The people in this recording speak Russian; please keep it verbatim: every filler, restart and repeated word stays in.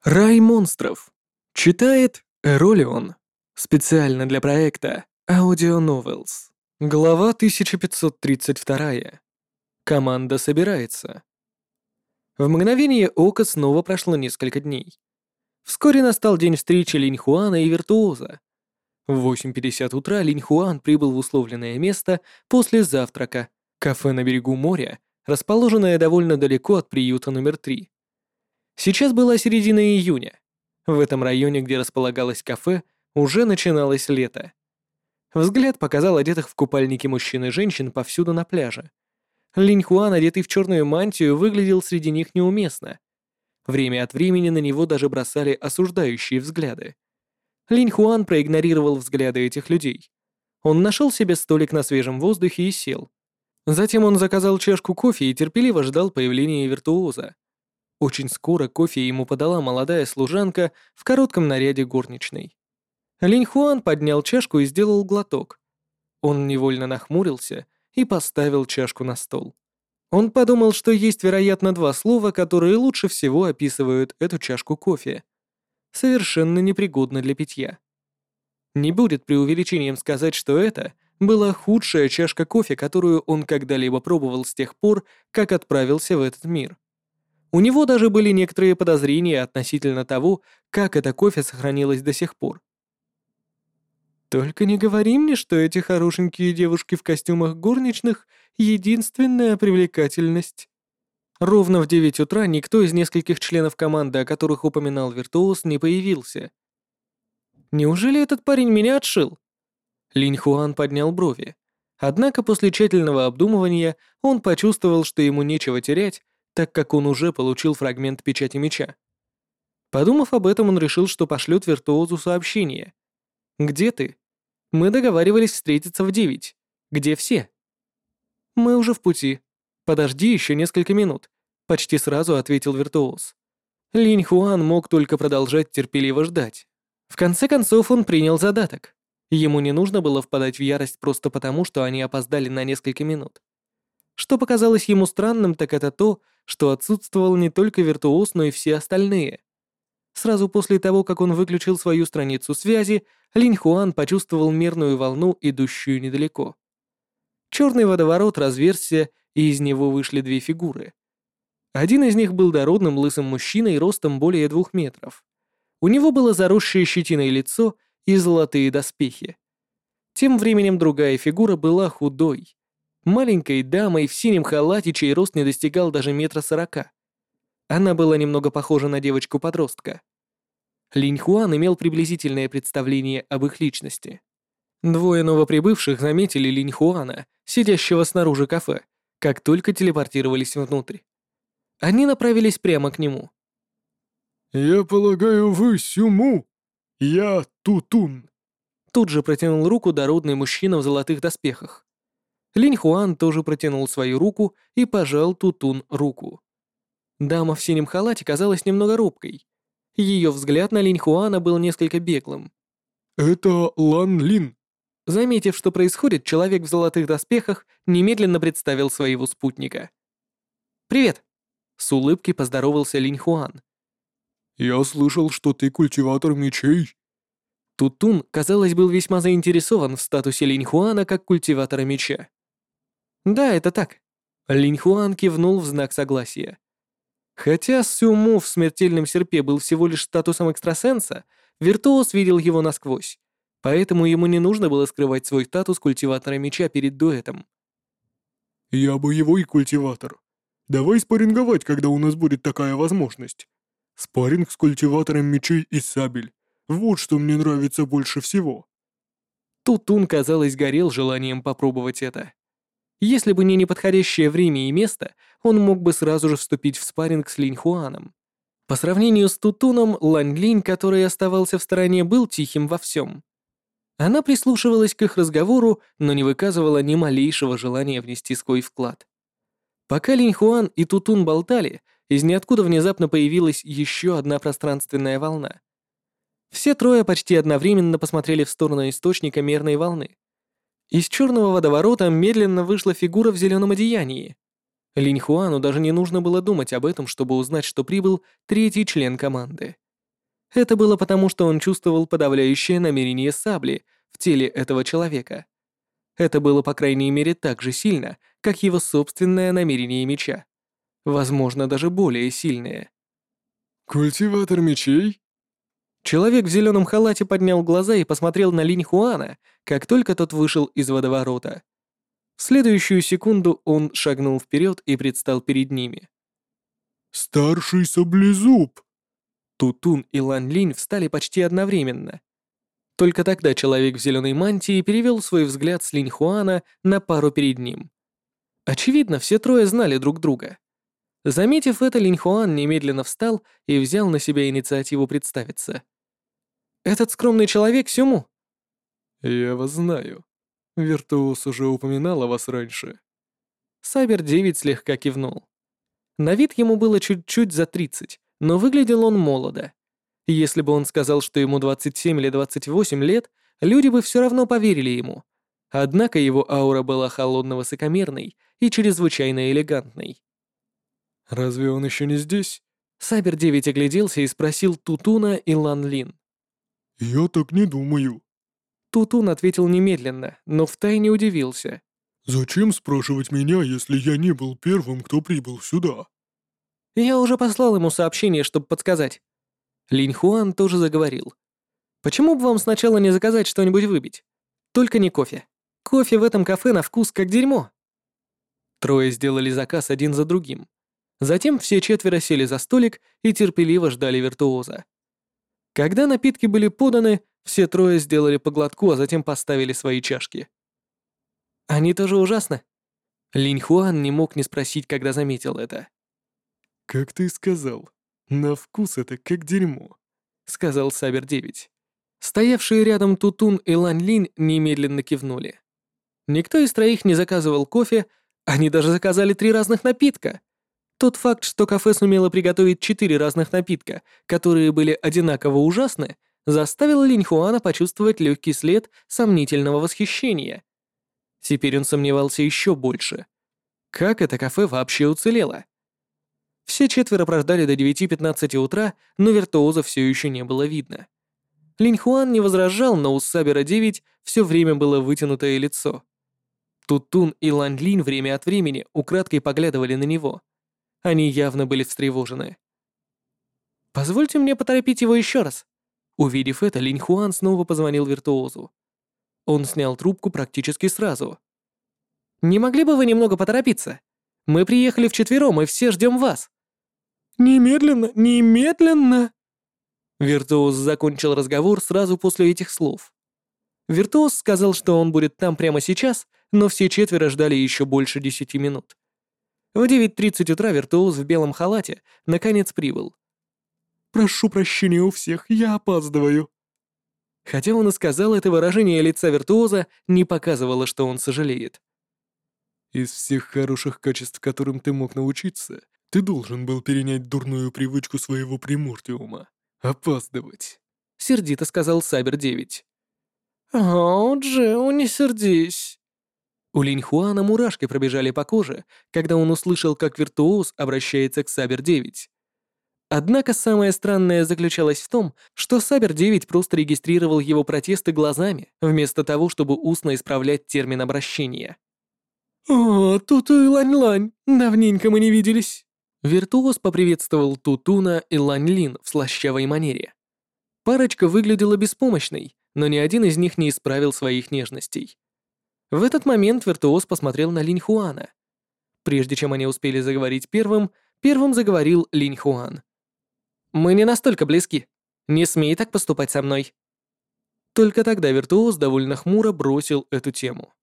Рай монстров. Читает Эролион. Специально для проекта Audio Novels. Глава тысяча пятьсот тридцать два. Команда собирается. В мгновение ока снова прошло несколько дней. Вскоре настал день встречи Линь Хуана и Виртуоза. В восемь пятьдесят утра Линь Хуан прибыл в условленное место после завтрака, кафе на берегу моря, расположенное довольно далеко от приюта номер три. Сейчас была середина июня. В этом районе, где располагалось кафе, уже начиналось лето. Взгляд показал одетых в купальники мужчин и женщин повсюду на пляже. Линь Хуан, одетый в черную мантию, выглядел среди них неуместно. Время от времени на него даже бросали осуждающие взгляды. Линь Хуан проигнорировал взгляды этих людей. Он нашел себе столик на свежем воздухе и сел. Затем он заказал чашку кофе и терпеливо ждал появления виртуоза. Очень скоро кофе ему подала молодая служанка в коротком наряде горничной. Линь Хуан поднял чашку и сделал глоток. Он невольно нахмурился и поставил чашку на стол. Он подумал, что есть, вероятно, два слова, которые лучше всего описывают эту чашку кофе. Совершенно непригодна для питья. Не будет преувеличением сказать, что это была худшая чашка кофе, которую он когда-либо пробовал с тех пор, как отправился в этот мир. У него даже были некоторые подозрения относительно того, как это кофе сохранилось до сих пор. «Только не говори мне, что эти хорошенькие девушки в костюмах горничных — единственная привлекательность». Ровно в девять утра никто из нескольких членов команды, о которых упоминал Виртуоз, не появился. «Неужели этот парень меня отшил?» Линь Хуан поднял брови. Однако после тщательного обдумывания он почувствовал, что ему нечего терять, так как он уже получил фрагмент печати меча. Подумав об этом, он решил, что пошлет Виртуозу сообщение. «Где ты? Мы договаривались встретиться в девять. Где все?» «Мы уже в пути. Подожди еще несколько минут», — почти сразу ответил Виртуоз. Линь Хуан мог только продолжать терпеливо ждать. В конце концов, он принял задаток. Ему не нужно было впадать в ярость просто потому, что они опоздали на несколько минут. Что показалось ему странным, так это то, что отсутствовал не только Виртуоз, но и все остальные. Сразу после того, как он выключил свою страницу связи, Линь Хуан почувствовал мерную волну, идущую недалеко. Черный водоворот разверзся, и из него вышли две фигуры. Один из них был дородным лысым мужчиной ростом более двух метров. У него было заросшее щетиной лицо и золотые доспехи. Тем временем другая фигура была худой. Маленькой дамой в синем халате, чей рост не достигал даже метра сорока. Она была немного похожа на девочку-подростка. Линь Хуан имел приблизительное представление об их личности. Двое новоприбывших заметили Линь Хуана, сидящего снаружи кафе, как только телепортировались внутрь. Они направились прямо к нему. «Я полагаю, вы Сюму? Я Тутун». Тут же протянул руку дородный мужчина в золотых доспехах. Линь Хуан тоже протянул свою руку и пожал Тутун руку. Дама в синем халате казалась немного робкой. Ее взгляд на Линь Хуана был несколько беглым. «Это Лан Лин». Заметив, что происходит, человек в золотых доспехах немедленно представил своего спутника. «Привет!» — с улыбкой поздоровался Линь Хуан. «Я слышал, что ты культиватор мечей». Тутун, казалось, был весьма заинтересован в статусе Линь Хуана как культиватора меча. «Да, это так». Линь Хуан кивнул в знак согласия. Хотя Сюму в смертельном серпе был всего лишь статусом экстрасенса, Виртуоз видел его насквозь, поэтому ему не нужно было скрывать свой статус культиватора меча перед дуэтом. «Я боевой культиватор. Давай спарринговать, когда у нас будет такая возможность. Спарринг с культиватором мечей и сабель. Вот что мне нравится больше всего». Тутун, казалось, горел желанием попробовать это. Если бы не неподходящее время и место, он мог бы сразу же вступить в спарринг с Линь Хуаном. По сравнению с Тутуном, Лань Линь, который оставался в стороне, был тихим во всем. Она прислушивалась к их разговору, но не выказывала ни малейшего желания внести свой вклад. Пока Линь Хуан и Тутун болтали, из ниоткуда внезапно появилась еще одна пространственная волна. Все трое почти одновременно посмотрели в сторону источника мерной волны. Из черного водоворота медленно вышла фигура в зеленом одеянии. Линь Хуану даже не нужно было думать об этом, чтобы узнать, что прибыл третий член команды. Это было потому, что он чувствовал подавляющее намерение сабли в теле этого человека. Это было, по крайней мере, так же сильно, как его собственное намерение меча. Возможно, даже более сильное. Культиватор мечей? Человек в зеленом халате поднял глаза и посмотрел на Линь Хуана, как только тот вышел из водоворота. В следующую секунду он шагнул вперед и предстал перед ними. Старший саблезуб! Тутун и Лан Линь встали почти одновременно. Только тогда человек в зеленой мантии перевел свой взгляд с Линь Хуана на пару перед ним. Очевидно, все трое знали друг друга. Заметив это, Линь Хуан немедленно встал и взял на себя инициативу представиться. «Этот скромный человек Сюму». Я вас знаю. Виртуоз уже упоминал о вас раньше. Сайбер девять слегка кивнул. На вид ему было чуть-чуть за тридцать, но выглядел он молодо. Если бы он сказал, что ему двадцать семь или двадцать восемь лет, люди бы все равно поверили ему. Однако его аура была холодно-высокомерной и чрезвычайно элегантной. Разве он еще не здесь? Сайбер девять огляделся и спросил Тутуна и Лан Лин. Я так не думаю. Тутун ответил немедленно, но втайне удивился. Зачем спрашивать меня, если я не был первым, кто прибыл сюда? Я уже послал ему сообщение, чтобы подсказать. Линь Хуан тоже заговорил. Почему бы вам сначала не заказать что-нибудь выпить? Только не кофе. Кофе в этом кафе на вкус как дерьмо. Трое сделали заказ один за другим. Затем все четверо сели за столик и терпеливо ждали виртуоза. Когда напитки были поданы, все трое сделали по глотку, а затем поставили свои чашки. Они тоже ужасно. Линь Хуан не мог не спросить, когда заметил это. Как ты сказал, на вкус это как дерьмо, сказал Сабер девять. Стоявшие рядом Тутун и Лань Линь немедленно кивнули. Никто из троих не заказывал кофе, они даже заказали три разных напитка. Тот факт, что кафе сумело приготовить четыре разных напитка, которые были одинаково ужасны, заставил Линь Хуана почувствовать легкий след сомнительного восхищения. Теперь он сомневался еще больше. Как это кафе вообще уцелело? Все четверо прождали до девяти пятнадцати утра, но виртуоза все еще не было видно. Линь Хуан не возражал, но у Сабера девять все время было вытянутое лицо. Тутун и Лань Линь время от времени украдкой поглядывали на него. Они явно были встревожены. «Позвольте мне поторопить его еще раз». Увидев это, Линь Хуан снова позвонил виртуозу. Он снял трубку практически сразу. «Не могли бы вы немного поторопиться? Мы приехали вчетвером и все ждем вас». «Немедленно, немедленно!» Виртуоз закончил разговор сразу после этих слов. Виртуоз сказал, что он будет там прямо сейчас, но все четверо ждали еще больше десяти минут. В девять тридцать утра виртуоз в белом халате наконец прибыл. «Прошу прощения у всех, я опаздываю». Хотя он и сказал это, выражение лица виртуоза не показывало, что он сожалеет. «Из всех хороших качеств, которым ты мог научиться, ты должен был перенять дурную привычку своего примордиума — опаздывать», — сердито сказал Сабер девять. «О, Джио, не сердись». У Линь Хуана мурашки пробежали по коже, когда он услышал, как виртуоз обращается к Сабер девять. Однако самое странное заключалось в том, что Сабер девять просто регистрировал его протесты глазами, вместо того, чтобы устно исправлять термин обращения. «О, Туту и Лань-Лань, давненько мы не виделись». Виртуоз поприветствовал Тутуна и Лань-Лин в слащавой манере. Парочка выглядела беспомощной, но ни один из них не исправил своих нежностей. В этот момент виртуоз посмотрел на Линь Хуана. Прежде чем они успели заговорить первым, первым заговорил Линь Хуан. «Мы не настолько близки. Не смей так поступать со мной». Только тогда виртуоз довольно хмуро бросил эту тему.